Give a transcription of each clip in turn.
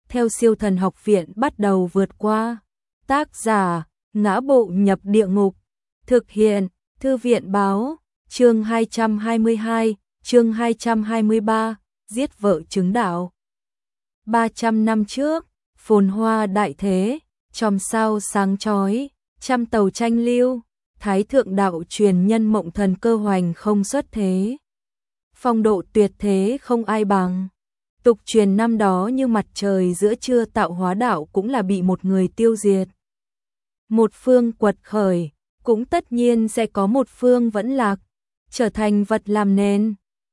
theo Siêu Thần Học Viện bắt đầu vượt qua. Tác giả: Ngã Bộ Nhập Địa Ngục. Thực hiện: Thư viện báo. Chương 222, chương 223, giết vợ chứng đạo. 300 năm trước, phồn hoa đại thế, chòm sao sáng chói, trăm tàu tranh lưu, Thái thượng đạo truyền nhân Mộng Thần Cơ hoành không xuất thế. Phong độ tuyệt thế không ai bằng. Tục truyền năm đó như mặt trời giữa trưa tạo hóa đạo cũng là bị một người tiêu diệt. Một phương quật khởi, cũng tất nhiên sẽ có một phương vẫn lạc, trở thành vật làm nền.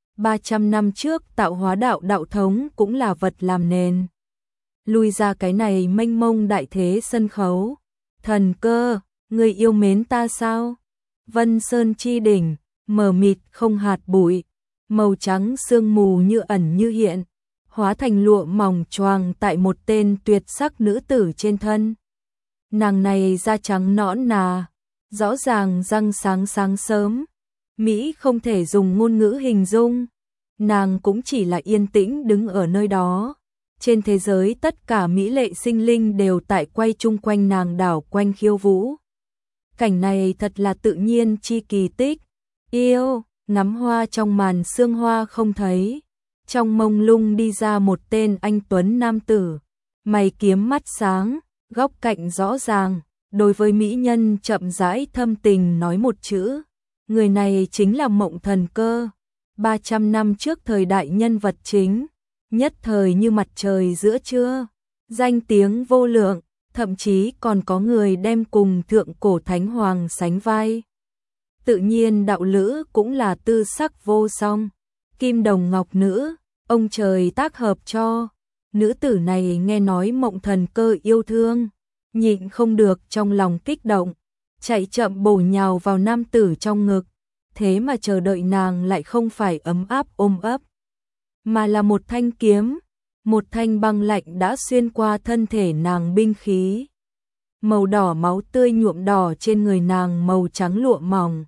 300 năm trước tạo hóa đạo đạo thống cũng là vật làm nền. Lui ra cái này mênh mông đại thế sân khấu. Thần Cơ, người yêu mến ta sao? Vân Sơn chi đỉnh, mờ mịt không hạt bụi, màu trắng sương mù như ẩn như hiện, hóa thành lụa mỏng choàng tại một tên tuyệt sắc nữ tử trên thân. Nàng này da trắng nõn nà, rõ ràng răng sáng sớm, Mỹ không thể dùng ngôn ngữ hình dung. Nàng cũng chỉ là yên tĩnh đứng ở nơi đó. Trên thế giới tất cả mỹ lệ sinh linh đều tại quay chung quanh nàng đảo quanh khiêu vũ. Cảnh này thật là tự nhiên chi kỳ tích. Yêu, ngắm hoa trong màn sương hoa không thấy. Trong mông lung đi ra một tên anh tuấn nam tử, mày kiếm mắt sáng, góc cạnh rõ ràng, đối với mỹ nhân chậm rãi thâm tình nói một chữ. Người này chính là Mộng Thần Cơ. 300 năm trước thời đại nhân vật chính, nhất thời như mặt trời giữa trưa, danh tiếng vô lượng, thậm chí còn có người đem cùng thượng cổ thánh hoàng sánh vai. Tự nhiên đạo lữ cũng là tư sắc vô song, kim đồng ngọc nữ, ông trời tác hợp cho. Nữ tử này nghe nói Mộng Thần Cơ yêu thương, nhịn không được trong lòng kích động, chạy chậm bổ nhào vào nam tử trong ngực. Thế mà chờ đợi nàng lại không phải ấm áp ôm ấp, mà là một thanh kiếm, một thanh băng lạnh đã xuyên qua thân thể nàng binh khí. Màu đỏ máu tươi nhuộm đỏ trên người nàng màu trắng lụa mỏng,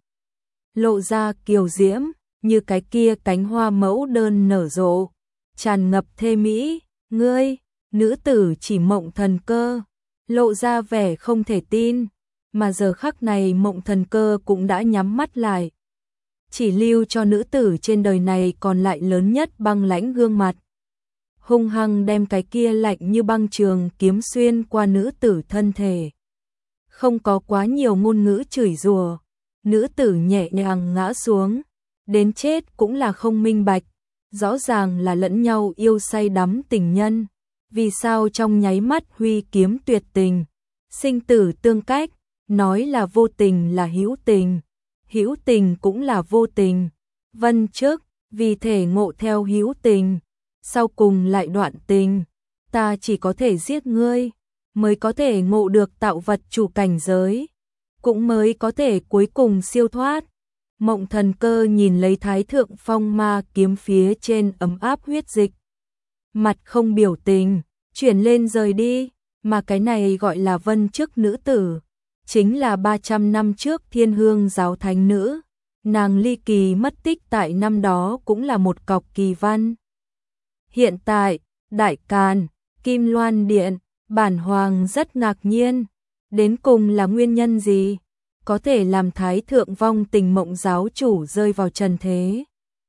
lộ ra kiều diễm, như cái kia cánh hoa mẫu đơn nở rộ, tràn ngập thê mỹ. Ngươi, nữ tử chỉ Mộng Thần Cơ, lộ ra vẻ không thể tin, mà giờ khắc này Mộng Thần Cơ cũng đã nhắm mắt lại. Chỉ lưu cho nữ tử trên đời này còn lại lớn nhất băng lãnh gương mặt. Hung hăng đem cái kia lạnh như băng trường kiếm xuyên qua nữ tử thân thể. Không có quá nhiều ngôn ngữ chửi rủa, nữ tử nhẹ nhàng ngã xuống, đến chết cũng là không minh bạch, rõ ràng là lẫn nhau yêu say đắm tình nhân, vì sao trong nháy mắt huy kiếm tuyệt tình, sinh tử tương cách, nói là vô tình là hữu tình. Hữu tình cũng là vô tình. Vân trước, vì thể ngộ theo hữu tình, sau cùng lại đoạn tình. Ta chỉ có thể giết ngươi, mới có thể ngộ được tạo vật chủ cảnh giới, cũng mới có thể cuối cùng siêu thoát. Mộng Thần Cơ nhìn lấy Thái thượng phong ma kiếm phía trên ấm áp huyết dịch, mặt không biểu tình, chuyển lên rời đi, mà cái này gọi là Vân trước nữ tử. Chính là 300 năm trước Thiên Hương giáo thánh nữ, nàng ly kỳ mất tích tại năm đó cũng là một cọc kỳ văn. Hiện tại, Đại Càn, Kim Loan Điện, bản hoàng rất ngạc nhiên, đến cùng là nguyên nhân gì, có thể làm Thái thượng vong tình Mộng giáo chủ rơi vào trần thế.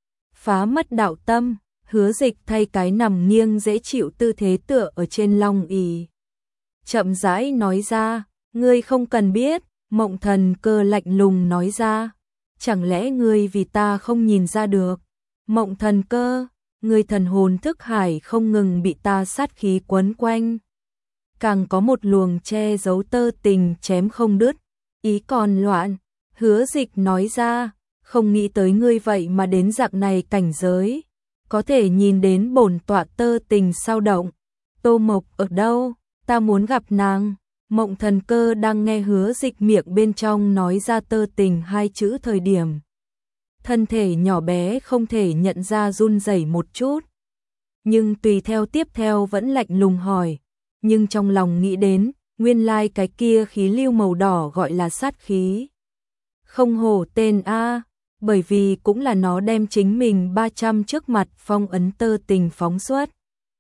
Phá mất đạo tâm, Hứa Dịch thay cái nằm nghiêng dễ chịu tư thế tựa ở trên long ỷ, chậm rãi nói ra. Ngươi không cần biết, Mộng Thần Cơ lạnh lùng nói ra. Chẳng lẽ ngươi vì ta không nhìn ra được? Mộng Thần Cơ, ngươi thần hồn thức hải không ngừng bị ta sát khí quấn quanh. Càng có một luồng che giấu tơ tình chém không đứt, ý còn loạn. Hứa Dịch nói ra, không nghĩ tới ngươi vậy mà đến dạng này cảnh giới. Có thể nhìn đến bổn tọa tơ tình sao động. Tô Mộc ở đâu? Ta muốn gặp nàng. Mộng Thần Cơ đang nghe Hứa Dịch miệng bên trong nói ra tơ tình hai chữ thời điểm, thân thể nhỏ bé không thể nhận ra run rẩy một chút. Nhưng tùy theo tiếp theo vẫn lạnh lùng hỏi, nhưng trong lòng nghĩ đến, nguyên lai cái kia khí lưu màu đỏ gọi là sát khí. Không hổ tên A, bởi vì cũng là nó đem chính mình 300 trước mặt phong ấn tơ tình phóng xuất.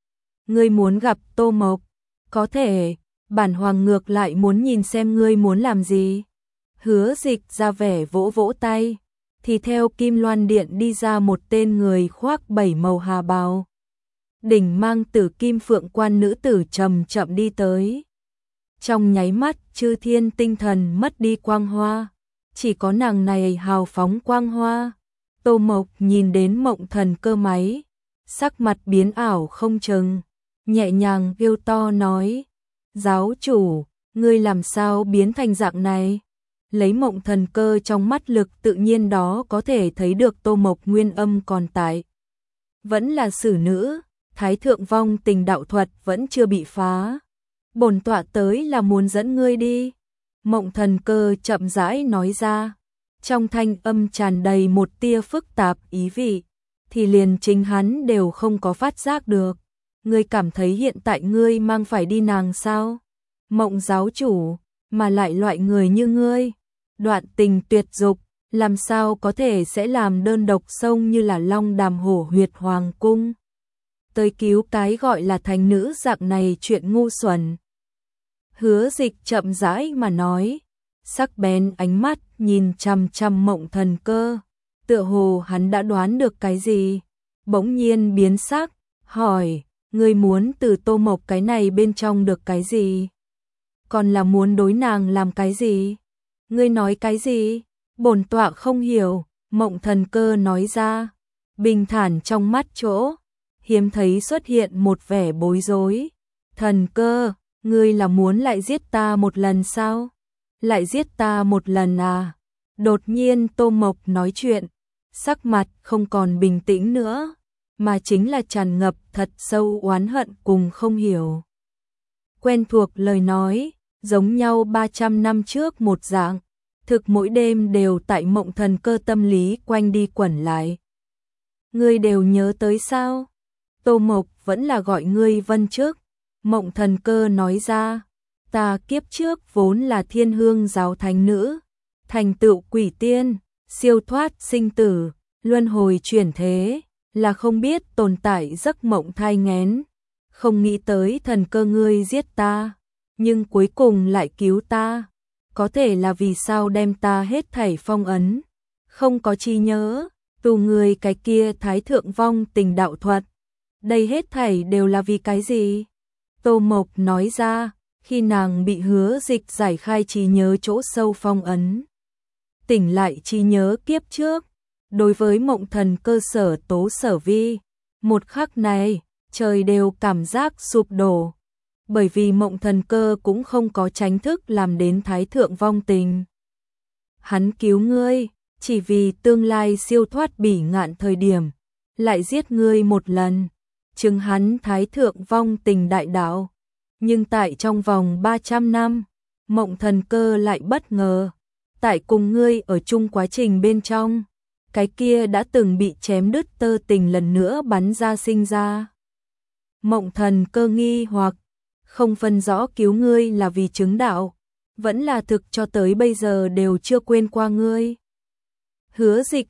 ngươi muốn gặp Tô Mộc, có thể, bản hoàng ngược lại muốn nhìn xem ngươi muốn làm gì. Hứa Dịch ra vẻ vỗ vỗ tay, thì theo Kim Loan Điện đi ra một tên người khoác 7 màu hà bào. Đỉnh mang tử kim phượng quan nữ tử chậm chậm đi tới. Trong nháy mắt, chư thiên tinh thần mất đi quang hoa, chỉ có nàng này hào phóng quang hoa. Tô Mộc nhìn đến Mộng Thần Cơ máy, sắc mặt biến ảo không chừng, nhẹ nhàng kêu to nói: "Giáo chủ, ngươi làm sao biến thành dạng này?" Lấy Mộng Thần Cơ trong mắt lực tự nhiên đó có thể thấy được Tô Mộc nguyên âm còn tại. Vẫn là xử nữ, Thái Thượng Vong Tình đạo thuật vẫn chưa bị phá. Bổn tọa tới là muốn dẫn ngươi đi. Mộng Thần Cơ chậm rãi nói ra, trong thanh âm tràn đầy một tia phức tạp ý vị, thì liền chính hắn đều không có phát giác được. Ngươi cảm thấy hiện tại ngươi mang phải đi nàng sao? Mộng giáo chủ, mà lại loại người như ngươi, đoạn tình tuyệt dục, làm sao có thể sẽ làm đơn độc sông như là Long Đàm Hổ Huyệt Hoàng Cung. Tới cứu cái gọi là thánh nữ dạng này chuyện ngu xuẩn. Hứa Dịch chậm rãi mà nói, sắc bén ánh mắt nhìn chằm chằm Mộng Thần Cơ, tựa hồ hắn đã đoán được cái gì, bỗng nhiên biến sắc, hỏi: "Ngươi muốn từ Tô Mộc cái này bên trong được cái gì? Còn là muốn đối nàng làm cái gì? Ngươi nói cái gì? Bổn tọa không hiểu." Mộng Thần Cơ nói ra, bình thản trong mắt chỗ hiếm thấy xuất hiện một vẻ bối rối. "Thần Cơ, ngươi là muốn lại giết ta một lần sao? Lại giết ta một lần à?" Đột nhiên Tô Mộc nói chuyện, sắc mặt không còn bình tĩnh nữa, mà chính là tràn ngập thật sâu oán hận cùng không hiểu. Quen thuộc lời nói, giống nhau 300 năm trước một dạng, thực mỗi đêm đều tại Mộng Thần Cơ tâm lý quanh đi quẩn lại. "Ngươi đều nhớ tới sao? Tô Mộc vẫn là gọi ngươi Vân trước." Mộng Thần Cơ nói ra, "Ta kiếp trước vốn là Thiên Hương giáo thánh nữ, thành tựu quỷ tiên, siêu thoát sinh tử, luân hồi chuyển thế, là không biết tồn tại giấc mộng thai nghén. Không nghĩ tới Thần Cơ ngươi giết ta, nhưng cuối cùng lại cứu ta. Có thể là vì sao đem ta hết thảy phong ấn, không có trí nhớ, tù người cái kia Thái Thượng Vong Tình đạo thuật. Đây hết thảy đều là vì cái gì?" Tô Mộc nói ra, khi nàng bị Hứa Dịch giải khai trí nhớ chỗ sâu phong ấn, tỉnh lại trí nhớ kiếp trước, đối với Mộng Thần Cơ sở tố sở vi, một khắc này, trời đều cảm giác sụp đổ, bởi vì Mộng Thần Cơ cũng không có tránh thức làm đến Thái Thượng Vong Tình. Hắn cứu ngươi, chỉ vì tương lai siêu thoát bỉ ngạn thời điểm, lại giết ngươi một lần, chứng hắn Thái Thượng Vong Tình đại đạo. Nhưng tại trong vòng 300 năm, Mộng Thần Cơ lại bất ngờ, tại cùng ngươi ở chung quá trình bên trong, cái kia đã từng bị chém đứt tơ tình lần nữa bắn ra sinh ra. Mộng Thần Cơ nghi hoặc, không phân rõ cứu ngươi là vì chứng đạo, vẫn là thực cho tới bây giờ đều chưa quên qua ngươi. Hứa Dịch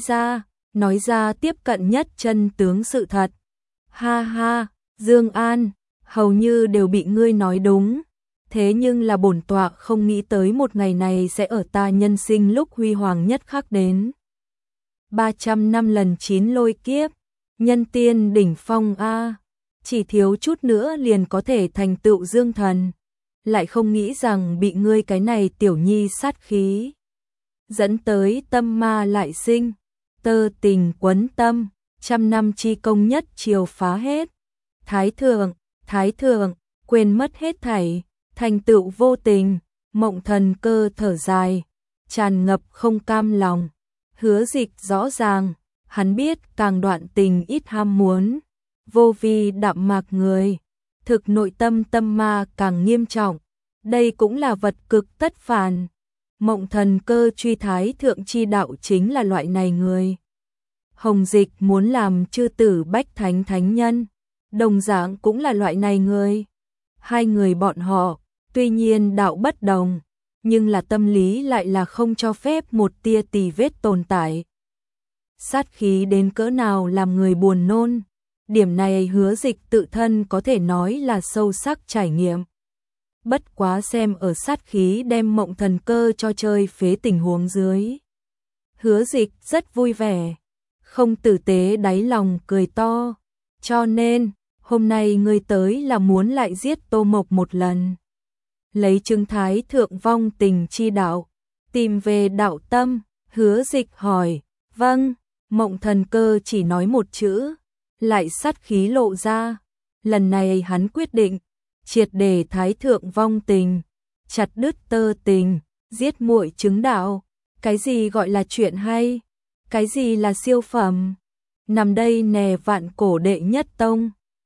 nói ra tiếp cận nhất chân tướng sự thật. "Ha ha, Dương An, hầu như đều bị ngươi nói đúng. Thế nhưng là bổn tọa không nghĩ tới một ngày này sẽ ở ta nhân sinh lúc huy hoàng nhất khắc đến. 300 năm lần 9 lôi kiếp, nhân tiên đỉnh phong a, chỉ thiếu chút nữa liền có thể thành tựu dương thần, lại không nghĩ rằng bị ngươi cái này tiểu nhi sát khí dẫn tới tâm ma lại sinh, tơ tình quấn tâm, trăm năm chi công nhất chiều phá hết. Thái thượng, quên mất hết thảy, thành tựu vô tình." Mộng Thần Cơ thở dài, tràn ngập không cam lòng. Hứa Dịch rõ ràng, hắn biết càng đoạn tình ít ham muốn, vô vi đạm mạc người, thực nội tâm tâm ma càng nghiêm trọng, đây cũng là vật cực tất phản. Mộng Thần Cơ truy Thái Thượng chi đạo chính là loại này người. Hồng Dịch muốn làm chư tử bách thánh thánh nhân, đồng dạng cũng là loại này người. Hai người bọn họ, tuy nhiên đạo bất đồng, nhưng là tâm lý lại là không cho phép một tia tì vết tồn tại. Sát khí đến cỡ nào làm người buồn nôn, Điểm này Hứa Dịch tự thân có thể nói là sâu sắc trải nghiệm. Bất quá xem ở sát khí đem Mộng Thần Cơ cho chơi phế tình huống dưới. Hứa Dịch rất vui vẻ, không tử tế đáy lòng cười to, cho nên, hôm nay ngươi tới là muốn lại giết Tô Mộc một lần. Lấy chứng thái thượng vong tình chi đạo, tìm về đạo tâm, Hứa Dịch hỏi, vâng, Mộng Thần Cơ chỉ nói một chữ, lại sát khí lộ ra. Lần này hắn quyết định, triệt để thái thượng vong tình, chặt đứt tơ tình, giết muội chứng đạo. Cái gì gọi là chuyện hay? Cái gì là siêu phẩm? Nằm đây nè vạn cổ đệ nhất tông.